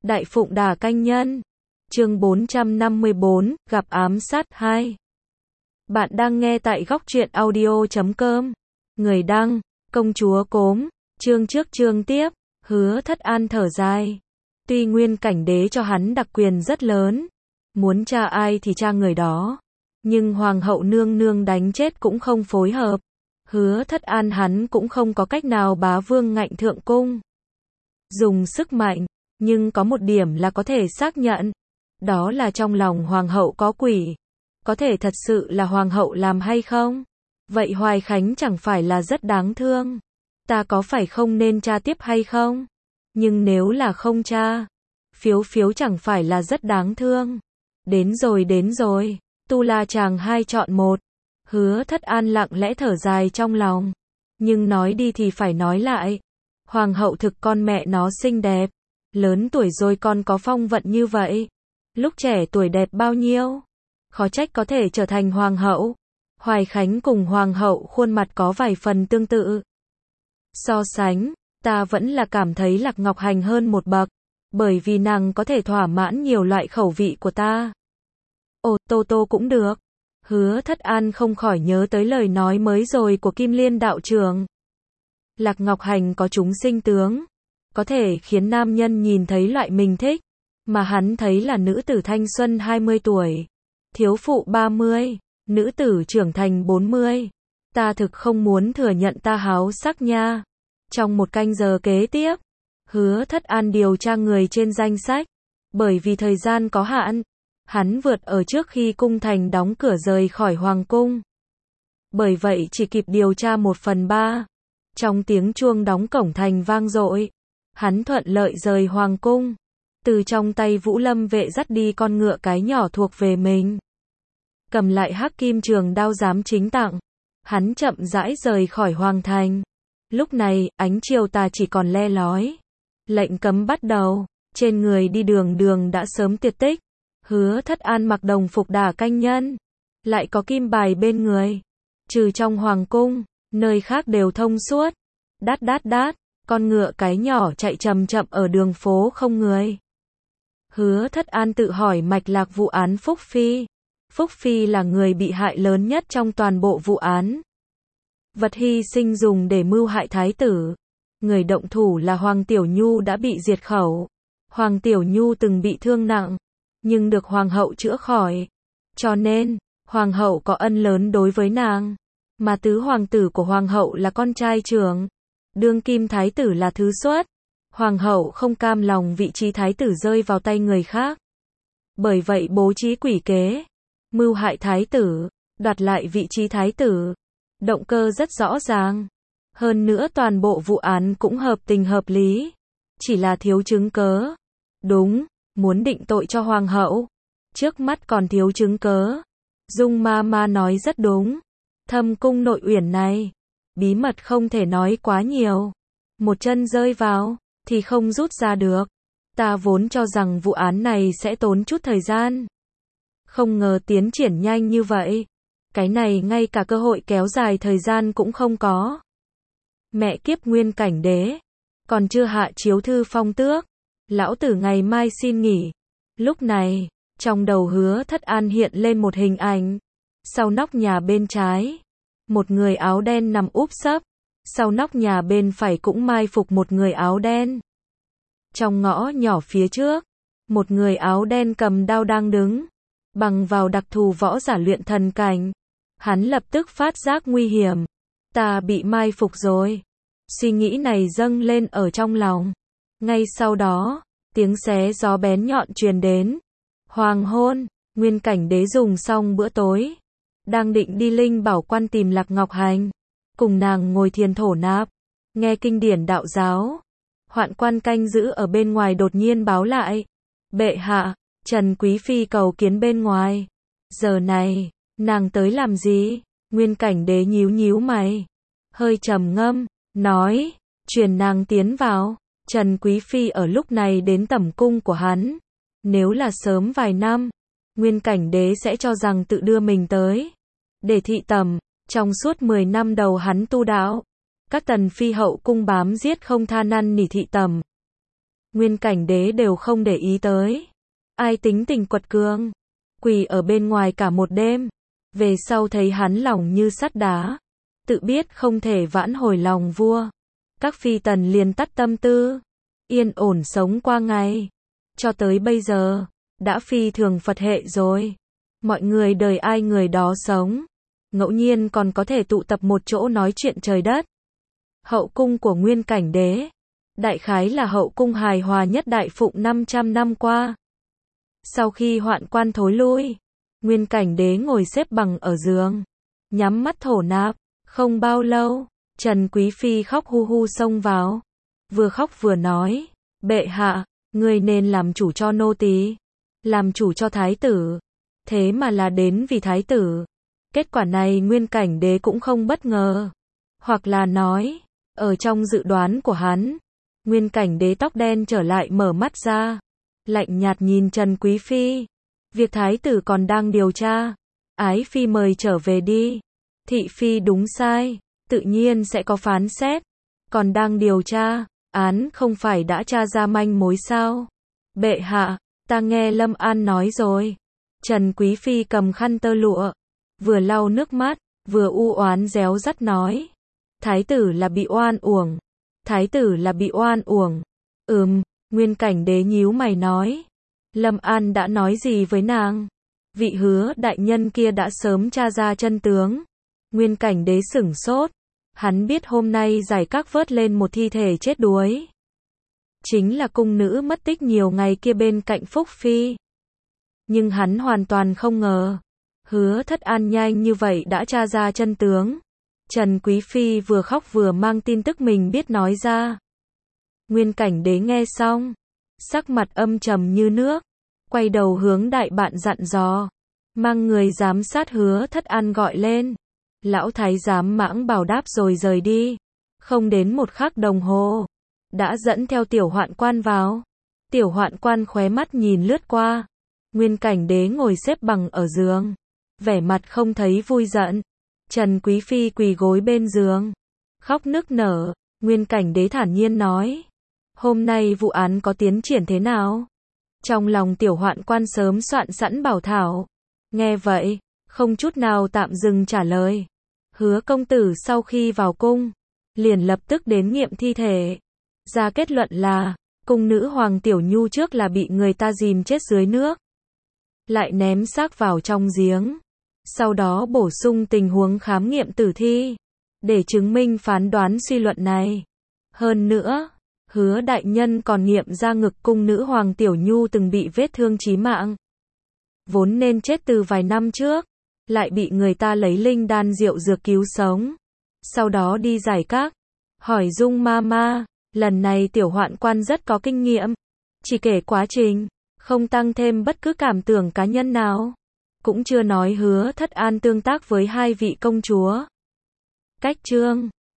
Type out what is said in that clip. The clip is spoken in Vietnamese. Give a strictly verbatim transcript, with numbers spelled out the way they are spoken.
Đại Phụng Đà Canh Nhân. Chương bốn trăm năm mươi bốn, gặp ám sát hai. Bạn đang nghe tại góc truyện audio chấm com. Người đăng, công chúa Cốm. Chương trước chương tiếp, Hứa Thất An thở dài. Tuy Nguyên Cảnh Đế cho hắn đặc quyền rất lớn, muốn tra ai thì tra người đó, nhưng Hoàng hậu nương nương đánh chết cũng không phối hợp. Hứa Thất An hắn cũng không có cách nào bá vương ngạnh thượng cung. Dùng sức mạnh, nhưng có một điểm là có thể xác nhận. Đó là trong lòng Hoàng hậu có quỷ. Có thể thật sự là Hoàng hậu làm hay không? Vậy Hoài Khánh chẳng phải là rất đáng thương. Ta có phải không nên tra tiếp hay không? Nhưng nếu là không tra, Phiếu Phiếu chẳng phải là rất đáng thương. Đến rồi đến rồi, Tu La chàng hai chọn một. Hứa Thất An lặng lẽ thở dài trong lòng. Nhưng nói đi thì phải nói lại. Hoàng hậu thực con mẹ nó xinh đẹp. Lớn tuổi rồi còn có phong vận như vậy. Lúc trẻ tuổi đẹp bao nhiêu? Khó trách có thể trở thành hoàng hậu. Hoài Khánh cùng hoàng hậu khuôn mặt có vài phần tương tự. So sánh, ta vẫn là cảm thấy Lạc Ngọc Hành hơn một bậc. Bởi vì nàng có thể thỏa mãn nhiều loại khẩu vị của ta. Ồ, Tô Tô cũng được. Hứa Thất An không khỏi nhớ tới lời nói mới rồi của Kim Liên đạo trưởng. Lạc Ngọc Hành có chúng sinh tướng, có thể khiến nam nhân nhìn thấy loại mình thích, mà hắn thấy là nữ tử thanh xuân hai mươi tuổi, thiếu phụ ba mươi, nữ tử trưởng thành bốn mươi. Ta thực không muốn thừa nhận ta háo sắc nha. Trong một canh giờ kế tiếp, Hứa Thất An điều tra người trên danh sách, bởi vì thời gian có hạn, hắn vượt ở trước khi cung thành đóng cửa rời khỏi hoàng cung. Bởi vậy chỉ kịp điều tra một phần ba. Trong tiếng chuông đóng cổng thành vang dội, hắn thuận lợi rời hoàng cung. Từ trong tay Vũ Lâm vệ dắt đi con ngựa cái nhỏ thuộc về mình. Cầm lại hắc kim trường đao giám chính tặng. Hắn chậm rãi rời khỏi hoàng thành. Lúc này, ánh chiều tà chỉ còn le lói. Lệnh cấm bắt đầu. Trên người đi đường đường đã sớm tuyệt tích. Hứa Thất An mặc đồng phục Đà Canh Nhân. Lại có kim bài bên người. Trừ trong hoàng cung, nơi khác đều thông suốt. Đát đát đát, con ngựa cái nhỏ chạy chậm chậm ở đường phố không người. Hứa Thất An tự hỏi mạch lạc vụ án Phúc Phi. Phúc Phi là người bị hại lớn nhất trong toàn bộ vụ án. Vật hy sinh dùng để mưu hại thái tử. Người động thủ là Hoàng Tiểu Nhu đã bị diệt khẩu. Hoàng Tiểu Nhu từng bị thương nặng, nhưng được Hoàng hậu chữa khỏi. Cho nên, Hoàng hậu có ân lớn đối với nàng. Mà tứ hoàng tử của Hoàng hậu là con trai trưởng. Đương kim thái tử là thứ xuất. Hoàng hậu không cam lòng vị trí thái tử rơi vào tay người khác. Bởi vậy bố trí quỷ kế, mưu hại thái tử, đoạt lại vị trí thái tử. Động cơ rất rõ ràng. Hơn nữa toàn bộ vụ án cũng hợp tình hợp lý. Chỉ là thiếu chứng cớ. Đúng, muốn định tội cho Hoàng hậu. Trước mắt còn thiếu chứng cớ. Dung ma ma nói rất đúng. Thâm cung nội uyển này, bí mật không thể nói quá nhiều. Một chân rơi vào, thì không rút ra được. Ta vốn cho rằng vụ án này sẽ tốn chút thời gian. Không ngờ tiến triển nhanh như vậy. Cái này ngay cả cơ hội kéo dài thời gian cũng không có. Mẹ kiếp Nguyên Cảnh Đế. Còn chưa hạ chiếu thư phong tước. Lão tử ngày mai xin nghỉ. Lúc này, trong đầu Hứa Thất An hiện lên một hình ảnh. Sau nóc nhà bên trái, một người áo đen nằm úp sấp. Sau nóc nhà bên phải cũng mai phục một người áo đen. Trong ngõ nhỏ phía trước, một người áo đen cầm đao đang đứng. Bằng vào đặc thù võ giả luyện thần cảnh, hắn lập tức phát giác nguy hiểm. Ta bị mai phục rồi. Suy nghĩ này dâng lên ở trong lòng. Ngay sau đó, tiếng xé gió bén nhọn truyền đến. Hoàng hôn, Nguyên Cảnh Đế dùng xong bữa tối, đang định đi Linh Bảo Quan tìm Lạc Ngọc Hành, cùng nàng ngồi thiền thổ nạp, nghe kinh điển đạo giáo. Hoạn quan canh giữ ở bên ngoài đột nhiên báo lại. Bệ hạ, Trần Quý Phi cầu kiến bên ngoài. Giờ này, nàng tới làm gì? Nguyên Cảnh Đế nhíu nhíu mày, hơi trầm ngâm, nói, truyền nàng tiến vào. Trần Quý Phi ở lúc này đến tẩm cung của hắn. Nếu là sớm vài năm, Nguyên Cảnh Đế sẽ cho rằng tự đưa mình tới để thị tẩm. Trong suốt mười năm đầu hắn tu đạo, các tần phi hậu cung bám giết không tha năn nỉ thị tẩm. Nguyên Cảnh Đế đều không để ý tới. Ai tính tình quật cường, quỳ ở bên ngoài cả một đêm. Về sau thấy hắn lòng như sắt đá, tự biết không thể vãn hồi lòng vua. Các phi tần liền tắt tâm tư, yên ổn sống qua ngày. Cho tới bây giờ, đã phi thường Phật hệ rồi. Mọi người đời ai người đó sống. Ngẫu nhiên còn có thể tụ tập một chỗ nói chuyện trời đất. Hậu cung của Nguyên Cảnh Đế, đại khái là hậu cung hài hòa nhất Đại Phụng năm trăm năm qua. Sau khi hoạn quan thối lui, Nguyên Cảnh Đế ngồi xếp bằng ở giường, nhắm mắt thổ nạp. Không bao lâu, Trần Quý Phi khóc hu hu xông vào, vừa khóc vừa nói, bệ hạ, người nên làm chủ cho nô tỳ, làm chủ cho thái tử, thế mà là đến vì thái tử. Kết quả này Nguyên Cảnh Đế cũng không bất ngờ, hoặc là nói, ở trong dự đoán của hắn. Nguyên Cảnh Đế tóc đen trở lại mở mắt ra, lạnh nhạt nhìn Trần Quý Phi, việc thái tử còn đang điều tra, ái phi mời trở về đi. Thị phi đúng sai, tự nhiên sẽ có phán xét. Còn đang điều tra, án không phải đã tra ra manh mối sao? Bệ hạ, ta nghe Lâm An nói rồi. Trần Quý Phi cầm khăn tơ lụa, vừa lau nước mắt, vừa u oán réo rắt nói. Thái tử là bị oan uổng. Thái tử là bị oan uổng. Ừm, Nguyên Cảnh Đế nhíu mày nói. Lâm An đã nói gì với nàng? Vị Hứa đại nhân kia đã sớm tra ra chân tướng. Nguyên Cảnh Đế sửng sốt, hắn biết hôm nay giải các vớt lên một thi thể chết đuối. Chính là cung nữ mất tích nhiều ngày kia bên cạnh Phúc Phi. Nhưng hắn hoàn toàn không ngờ, Hứa Thất An nhanh như vậy đã tra ra chân tướng. Trần Quý Phi vừa khóc vừa mang tin tức mình biết nói ra. Nguyên Cảnh Đế nghe xong, sắc mặt âm trầm như nước, quay đầu hướng đại bạn dặn dò, mang người giám sát Hứa Thất An gọi lên. Lão thái giám mãng bảo đáp rồi rời đi. Không đến một khắc đồng hồ, đã dẫn theo tiểu hoạn quan vào. Tiểu hoạn quan khóe mắt nhìn lướt qua. Nguyên Cảnh Đế ngồi xếp bằng ở giường, vẻ mặt không thấy vui giận. Trần Quý Phi quỳ gối bên giường, khóc nức nở. Nguyên Cảnh Đế thản nhiên nói, hôm nay vụ án có tiến triển thế nào? Trong lòng tiểu hoạn quan sớm soạn sẵn bảo thảo. Nghe vậy, không chút nào tạm dừng trả lời. Hứa công tử sau khi vào cung, liền lập tức đến nghiệm thi thể. Ra kết luận là, cung nữ Hoàng Tiểu Nhu trước là bị người ta dìm chết dưới nước, lại ném xác vào trong giếng. Sau đó bổ sung tình huống khám nghiệm tử thi, để chứng minh phán đoán suy luận này. Hơn nữa, Hứa đại nhân còn nghiệm ra ngực cung nữ Hoàng Tiểu Nhu từng bị vết thương chí mạng. Vốn nên chết từ vài năm trước, lại bị người ta lấy linh đan rượu dược cứu sống. Sau đó đi giải các, hỏi Dung ma ma, lần này tiểu hoạn quan rất có kinh nghiệm, chỉ kể quá trình, không tăng thêm bất cứ cảm tưởng cá nhân nào, cũng chưa nói Hứa Thất An tương tác với hai vị công chúa. Cách chương